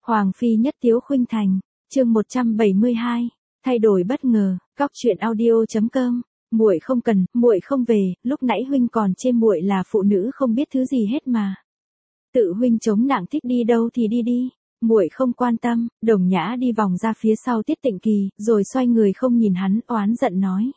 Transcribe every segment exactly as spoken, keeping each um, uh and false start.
Hoàng phi nhất tiếu khuynh thành, chương một trăm bảy mươi hai, thay đổi bất ngờ, góc truyện audio chấm com. Muội không cần, muội không về, lúc nãy huynh còn chê muội là phụ nữ không biết thứ gì hết mà. Tự huynh chống nặng thích đi đâu thì đi đi, muội không quan tâm. Đồng Nhã đi vòng ra phía sau Tiết Tịnh Kỳ, rồi xoay người không nhìn hắn, oán giận nói.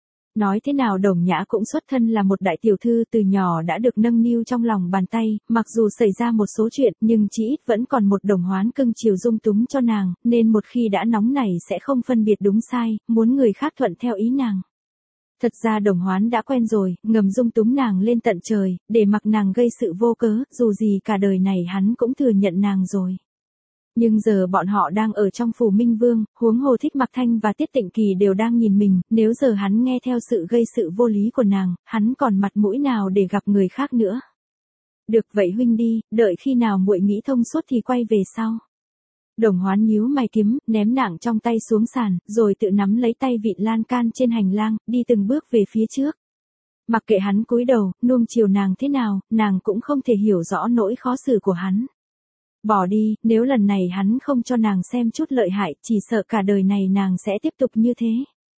Nói thế nào Đồng Nhã cũng xuất thân là một đại tiểu thư, từ nhỏ đã được nâng niu trong lòng bàn tay, mặc dù xảy ra một số chuyện nhưng chỉ ít vẫn còn một Đồng Hoán cưng chiều dung túng cho nàng, nên một khi đã nóng nảy sẽ không phân biệt đúng sai, muốn người khác thuận theo ý nàng. Thật ra Đồng Hoán đã quen rồi, ngầm dung túng nàng lên tận trời, để mặc nàng gây sự vô cớ, dù gì cả đời này hắn cũng thừa nhận nàng rồi. Nhưng giờ bọn họ đang ở trong phủ Minh Vương, huống hồ Thích Mặc Thanh và Tiết Tịnh Kỳ đều đang nhìn mình, nếu giờ hắn nghe theo sự gây sự vô lý của nàng, hắn còn mặt mũi nào để gặp người khác nữa. Được vậy huynh đi, đợi khi nào muội nghĩ thông suốt thì quay về sau. Đồng Hoán nhíu mày kiếm, ném nạng trong tay xuống sàn, rồi tự nắm lấy tay vịn lan can trên hành lang, đi từng bước về phía trước. Mặc kệ hắn cúi đầu, nuông chiều nàng thế nào, nàng cũng không thể hiểu rõ nỗi khó xử của hắn. Bỏ đi, nếu lần này hắn không cho nàng xem chút lợi hại, chỉ sợ cả đời này nàng sẽ tiếp tục như thế.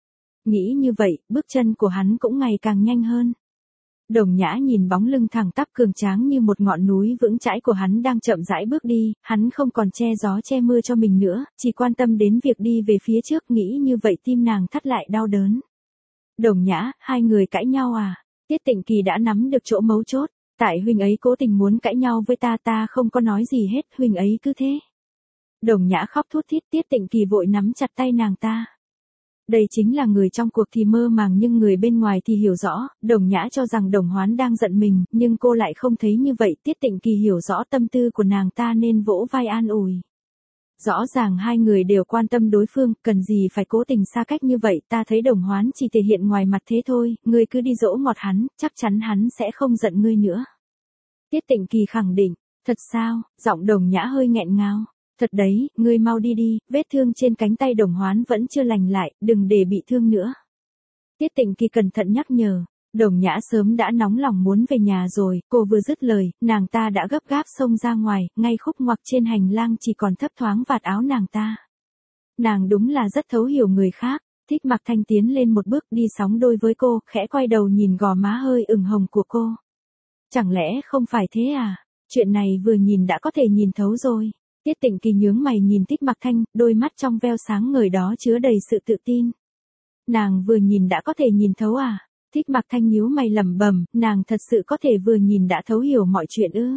Nghĩ như vậy, bước chân của hắn cũng ngày càng nhanh hơn. Đồng Nhã nhìn bóng lưng thẳng tắp cường tráng như một ngọn núi vững chãi của hắn đang chậm rãi bước đi, hắn không còn che gió che mưa cho mình nữa, chỉ quan tâm đến việc đi về phía trước, nghĩ như vậy tim nàng thắt lại đau đớn. Đồng Nhã, hai người cãi nhau à? Tiết Tịnh Kỳ đã nắm được chỗ mấu chốt. Tại huynh ấy cố tình muốn cãi nhau với ta, ta không có nói gì hết, huynh ấy cứ thế. Đồng Nhã khóc thút thít, Tiết Tịnh Kỳ vội nắm chặt tay nàng ta. Đây chính là người trong cuộc thì mơ màng nhưng người bên ngoài thì hiểu rõ, Đồng Nhã cho rằng Đồng Hoán đang giận mình, nhưng cô lại không thấy như vậy, Tiết Tịnh Kỳ hiểu rõ tâm tư của nàng ta nên vỗ vai an ủi. Rõ ràng hai người đều quan tâm đối phương, cần gì phải cố tình xa cách như vậy, ta thấy Đồng Hoán chỉ thể hiện ngoài mặt thế thôi, ngươi cứ đi dỗ ngọt hắn, chắc chắn hắn sẽ không giận ngươi nữa. Tiết Tịnh Kỳ khẳng định, thật sao, giọng Đồng Nhã hơi nghẹn ngào. Thật đấy, ngươi mau đi đi, vết thương trên cánh tay Đồng Hoán vẫn chưa lành lại, đừng để bị thương nữa. Tiết Tịnh Kỳ cẩn thận nhắc nhở. Đồng Nhã sớm đã nóng lòng muốn về nhà rồi, cô vừa dứt lời, nàng ta đã gấp gáp xông ra ngoài, ngay khúc ngoặc trên hành lang chỉ còn thấp thoáng vạt áo nàng ta. Nàng đúng là rất thấu hiểu người khác. Thích Mặc Thanh tiến lên một bước đi sóng đôi với cô, khẽ quay đầu nhìn gò má hơi ửng hồng của cô. Chẳng lẽ không phải thế à? Chuyện này vừa nhìn đã có thể nhìn thấu rồi. Tiết Tịnh Kỳ nhướng mày nhìn Thích Mặc Thanh, đôi mắt trong veo sáng ngời đó chứa đầy sự tự tin. Nàng vừa nhìn đã có thể nhìn thấu à? Thích Mặc Thanh nhíu mày lẩm bẩm, nàng thật sự có thể vừa nhìn đã thấu hiểu mọi chuyện ư?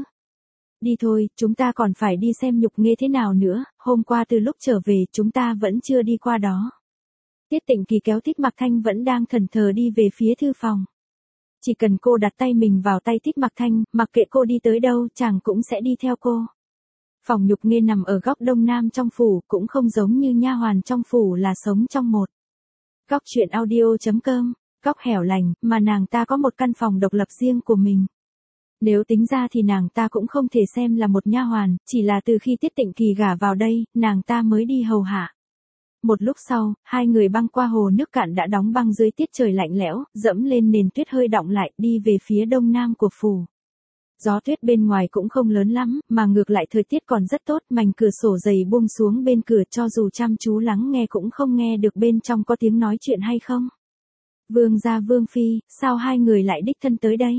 Đi thôi, chúng ta còn phải đi xem Nhục Nghê thế nào nữa, hôm qua từ lúc trở về chúng ta vẫn chưa đi qua đó. Tiết Tịnh Kỳ kéo Thích Mặc Thanh vẫn đang thẫn thờ đi về phía thư phòng. Chỉ cần cô đặt tay mình vào tay Thích Mặc Thanh, mặc kệ cô đi tới đâu, chàng cũng sẽ đi theo cô. Phòng Nhục Nghê nằm ở góc đông nam trong phủ, cũng không giống như nha hoàn trong phủ là sống trong một. Góc truyện audio chấm com, góc hẻo lánh, mà nàng ta có một căn phòng độc lập riêng của mình. Nếu tính ra thì nàng ta cũng không thể xem là một nha hoàn, chỉ là từ khi Tiết Tịnh Kỳ gả vào đây, nàng ta mới đi hầu hạ. Một lúc sau, hai người băng qua hồ nước cạn đã đóng băng dưới tiết trời lạnh lẽo, dẫm lên nền tuyết hơi đọng lại, đi về phía đông nam của phủ. Gió tuyết bên ngoài cũng không lớn lắm, mà ngược lại thời tiết còn rất tốt, mảnh cửa sổ dày buông xuống bên cửa, cho dù chăm chú lắng nghe cũng không nghe được bên trong có tiếng nói chuyện hay không. Vương gia Vương phi, sao hai người lại đích thân tới đây?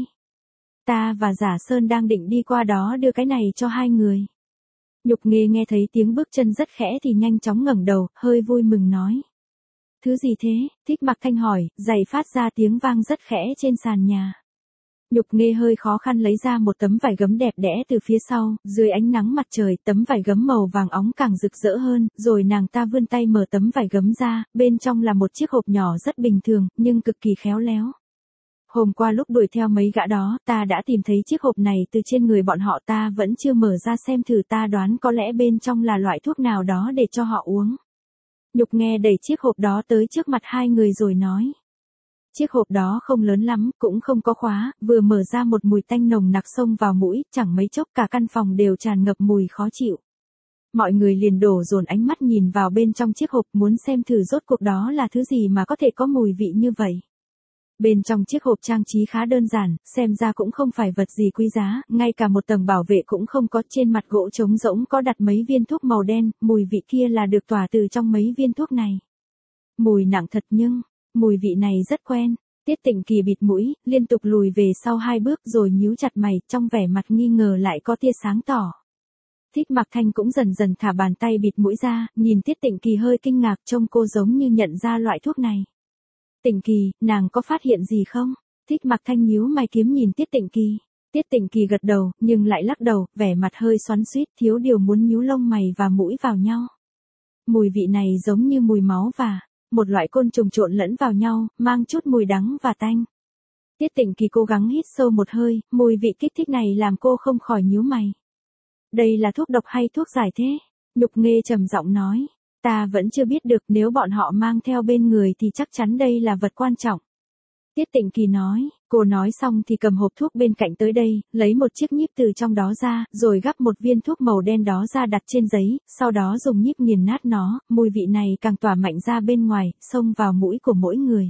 Ta và Giả Sơn đang định đi qua đó đưa cái này cho hai người. Nhục Nghê nghe thấy tiếng bước chân rất khẽ thì nhanh chóng ngẩng đầu, hơi vui mừng nói. Thứ gì thế? Thích Mặc Thanh hỏi, giày phát ra tiếng vang rất khẽ trên sàn nhà. Nhục Nghê hơi khó khăn lấy ra một tấm vải gấm đẹp đẽ từ phía sau, dưới ánh nắng mặt trời, tấm vải gấm màu vàng óng càng rực rỡ hơn, rồi nàng ta vươn tay mở tấm vải gấm ra, bên trong là một chiếc hộp nhỏ rất bình thường, nhưng cực kỳ khéo léo. Hôm qua lúc đuổi theo mấy gã đó, ta đã tìm thấy chiếc hộp này từ trên người bọn họ, ta vẫn chưa mở ra xem thử, ta đoán có lẽ bên trong là loại thuốc nào đó để cho họ uống. Nhục Nghê đẩy chiếc hộp đó tới trước mặt hai người rồi nói. Chiếc hộp đó không lớn lắm, cũng không có khóa, vừa mở ra một mùi tanh nồng nặc xông vào mũi, chẳng mấy chốc cả căn phòng đều tràn ngập mùi khó chịu. Mọi người liền đổ dồn ánh mắt nhìn vào bên trong chiếc hộp, muốn xem thử rốt cuộc đó là thứ gì mà có thể có mùi vị như vậy. Bên trong chiếc hộp trang trí khá đơn giản, xem ra cũng không phải vật gì quý giá, ngay cả một tầng bảo vệ cũng không có, trên mặt gỗ trống rỗng có đặt mấy viên thuốc màu đen, mùi vị kia là được tỏa từ trong mấy viên thuốc này. Mùi nặng thật nhưng, mùi vị này rất quen. Tiết Tịnh Kỳ bịt mũi, liên tục lùi về sau hai bước rồi nhíu chặt mày, trong vẻ mặt nghi ngờ lại có tia sáng tỏ. Thích Mặc Thanh cũng dần dần thả bàn tay bịt mũi ra, nhìn Tiết Tịnh Kỳ hơi kinh ngạc, trông cô giống như nhận ra loại thuốc này. Tịnh Kỳ, nàng có phát hiện gì không? Thích Mặc Thanh nhíu mày kiếm nhìn Tiết Tịnh Kỳ. Tiết Tịnh Kỳ gật đầu, nhưng lại lắc đầu, vẻ mặt hơi xoắn xuýt, thiếu điều muốn nhíu lông mày và mũi vào nhau. Mùi vị này giống như mùi máu và một loại côn trùng trộn lẫn vào nhau, mang chút mùi đắng và tanh. Tiết Tịnh Kỳ cố gắng hít sâu một hơi, mùi vị kích thích này làm cô không khỏi nhíu mày. Đây là thuốc độc hay thuốc giải thế? Nhục Nghê trầm giọng nói. Ta vẫn chưa biết được, nếu bọn họ mang theo bên người thì chắc chắn đây là vật quan trọng. Tiết Tịnh Kỳ nói, cô nói xong thì cầm hộp thuốc bên cạnh tới đây, lấy một chiếc nhíp từ trong đó ra, rồi gắp một viên thuốc màu đen đó ra đặt trên giấy, sau đó dùng nhíp nghiền nát nó, mùi vị này càng tỏa mạnh ra bên ngoài, xông vào mũi của mỗi người.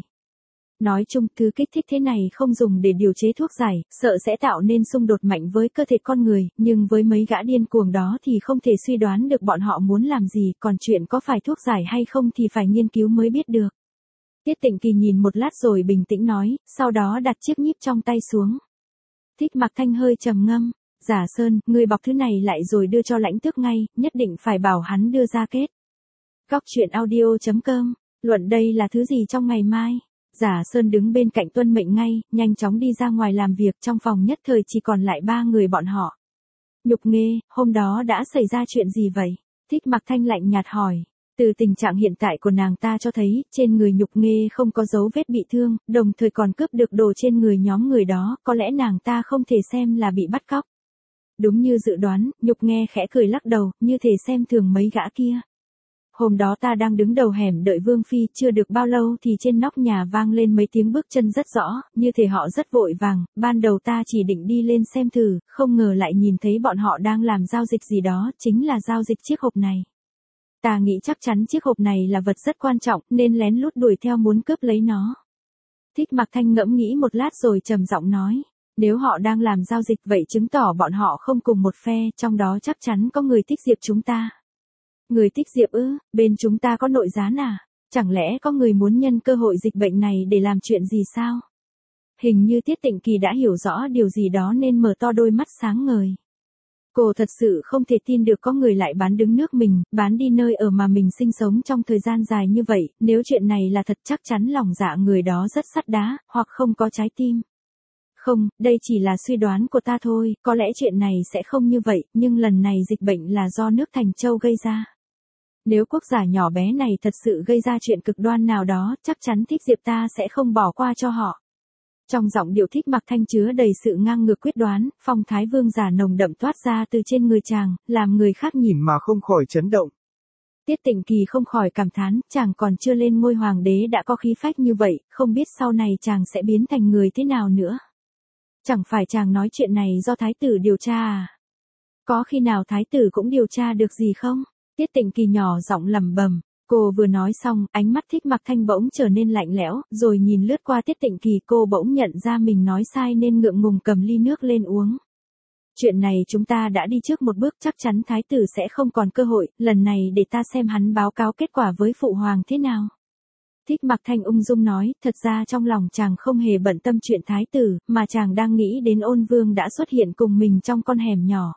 Nói chung, thứ kích thích thế này không dùng để điều chế thuốc giải, sợ sẽ tạo nên xung đột mạnh với cơ thể con người, nhưng với mấy gã điên cuồng đó thì không thể suy đoán được bọn họ muốn làm gì, còn chuyện có phải thuốc giải hay không thì phải nghiên cứu mới biết được. Tiết Tịnh Kỳ nhìn một lát rồi bình tĩnh nói, sau đó đặt chiếc nhíp trong tay xuống. Thích Mặc Thanh hơi trầm ngâm, Giả Sơn, ngươi bọc thứ này lại rồi đưa cho Lãnh Tước ngay, nhất định phải bảo hắn đưa ra kết. Góc truyện audio chấm com, luận đây là thứ gì trong ngày mai? Giả Sơn đứng bên cạnh tuân mệnh ngay, nhanh chóng đi ra ngoài làm việc, trong phòng nhất thời chỉ còn lại ba người bọn họ. Nhục Nghê, hôm đó đã xảy ra chuyện gì vậy? Thích Mặc Thanh lạnh nhạt hỏi. Từ tình trạng hiện tại của nàng ta cho thấy, trên người Nhục Nghê không có dấu vết bị thương, đồng thời còn cướp được đồ trên người nhóm người đó, có lẽ nàng ta không thể xem là bị bắt cóc. Đúng như dự đoán, Nhục Nghê khẽ cười lắc đầu, như thể xem thường mấy gã kia. Hôm đó ta đang đứng đầu hẻm đợi Vương Phi, chưa được bao lâu thì trên nóc nhà vang lên mấy tiếng bước chân rất rõ, như thể họ rất vội vàng, ban đầu ta chỉ định đi lên xem thử, không ngờ lại nhìn thấy bọn họ đang làm giao dịch gì đó, chính là giao dịch chiếc hộp này. Ta nghĩ chắc chắn chiếc hộp này là vật rất quan trọng, nên lén lút đuổi theo muốn cướp lấy nó. Thích Mặc Thanh ngẫm nghĩ một lát rồi trầm giọng nói, nếu họ đang làm giao dịch vậy chứng tỏ bọn họ không cùng một phe, trong đó chắc chắn có người thích Diệp chúng ta. Người thích Diệp ư, bên chúng ta có nội gián à? Chẳng lẽ có người muốn nhân cơ hội dịch bệnh này để làm chuyện gì sao? Hình như Tiết Tịnh Kỳ đã hiểu rõ điều gì đó nên mở to đôi mắt sáng ngời. Cô thật sự không thể tin được có người lại bán đứng nước mình, bán đi nơi ở mà mình sinh sống trong thời gian dài như vậy, nếu chuyện này là thật chắc chắn lòng dạ người đó rất sắt đá, hoặc không có trái tim. Không, đây chỉ là suy đoán của ta thôi, có lẽ chuyện này sẽ không như vậy, nhưng lần này dịch bệnh là do nước Thành Châu gây ra. Nếu quốc giả nhỏ bé này thật sự gây ra chuyện cực đoan nào đó, chắc chắn Thích Diệp ta sẽ không bỏ qua cho họ. Trong giọng điệu Thích Mặc Thanh chứa đầy sự ngang ngược quyết đoán, phong thái vương giả nồng đậm toát ra từ trên người chàng, làm người khác nhìn mà không khỏi chấn động. Tiết Tịnh Kỳ không khỏi cảm thán, chàng còn chưa lên ngôi hoàng đế đã có khí phách như vậy, không biết sau này chàng sẽ biến thành người thế nào nữa. Chẳng phải chàng nói chuyện này do thái tử điều tra à? Có khi nào thái tử cũng điều tra được gì không? Tiết Tịnh Kỳ nhỏ giọng lẩm bẩm. Cô vừa nói xong, ánh mắt Thích Mặc Thanh bỗng trở nên lạnh lẽo, rồi nhìn lướt qua Tiết Tịnh Kỳ, cô bỗng nhận ra mình nói sai nên ngượng ngùng cầm ly nước lên uống. Chuyện này chúng ta đã đi trước một bước, chắc chắn thái tử sẽ không còn cơ hội, lần này để ta xem hắn báo cáo kết quả với phụ hoàng thế nào. Thích Mặc Thanh ung dung nói, thật ra trong lòng chàng không hề bận tâm chuyện thái tử, mà chàng đang nghĩ đến Ôn Vương đã xuất hiện cùng mình trong con hẻm nhỏ.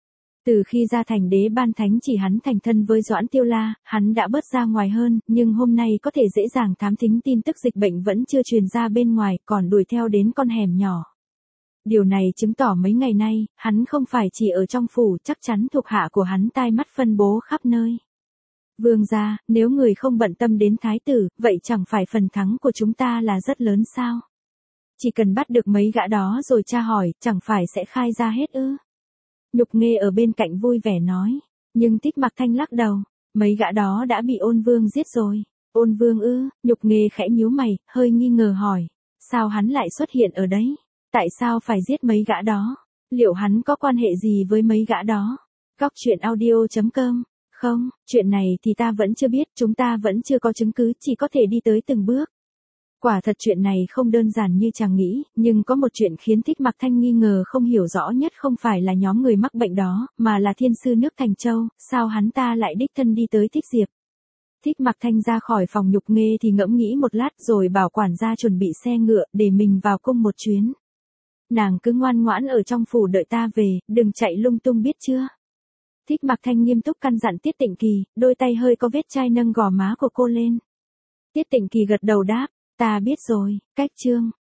Từ khi ra thành đế ban thánh chỉ hắn thành thân với Doãn Tiêu La, hắn đã bớt ra ngoài hơn, nhưng hôm nay có thể dễ dàng thám thính tin tức dịch bệnh vẫn chưa truyền ra bên ngoài, còn đuổi theo đến con hẻm nhỏ. Điều này chứng tỏ mấy ngày nay, hắn không phải chỉ ở trong phủ, chắc chắn thuộc hạ của hắn tai mắt phân bố khắp nơi. Vương gia, nếu người không bận tâm đến thái tử, vậy chẳng phải phần thắng của chúng ta là rất lớn sao? Chỉ cần bắt được mấy gã đó rồi tra hỏi, chẳng phải sẽ khai ra hết ư? Nhục Nghê ở bên cạnh vui vẻ nói, nhưng Thích Mặc Thanh lắc đầu, mấy gã đó đã bị Ôn Vương giết rồi. Ôn Vương ư? Nhục Nghê khẽ nhíu mày, hơi nghi ngờ hỏi, sao hắn lại xuất hiện ở đấy? Tại sao phải giết mấy gã đó? Liệu hắn có quan hệ gì với mấy gã đó? Góc truyện audio chấm com. Không, chuyện này thì ta vẫn chưa biết, chúng ta vẫn chưa có chứng cứ, chỉ có thể đi tới từng bước. Quả thật chuyện này không đơn giản như chàng nghĩ, nhưng có một chuyện khiến Thích Mặc Thanh nghi ngờ không hiểu rõ nhất không phải là nhóm người mắc bệnh đó, mà là thiên sư nước Thành Châu, sao hắn ta lại đích thân đi tới Thích Diệp. Thích Mặc Thanh ra khỏi phòng nhục nghê thì ngẫm nghĩ một lát rồi bảo quản gia chuẩn bị xe ngựa để mình vào cung một chuyến. Nàng cứ ngoan ngoãn ở trong phủ đợi ta về, đừng chạy lung tung biết chưa. Thích Mặc Thanh nghiêm túc căn dặn Tiết Tịnh Kỳ, đôi tay hơi có vết chai nâng gò má của cô lên. Tiết Tịnh Kỳ gật đầu đáp, ta biết rồi, cách chương.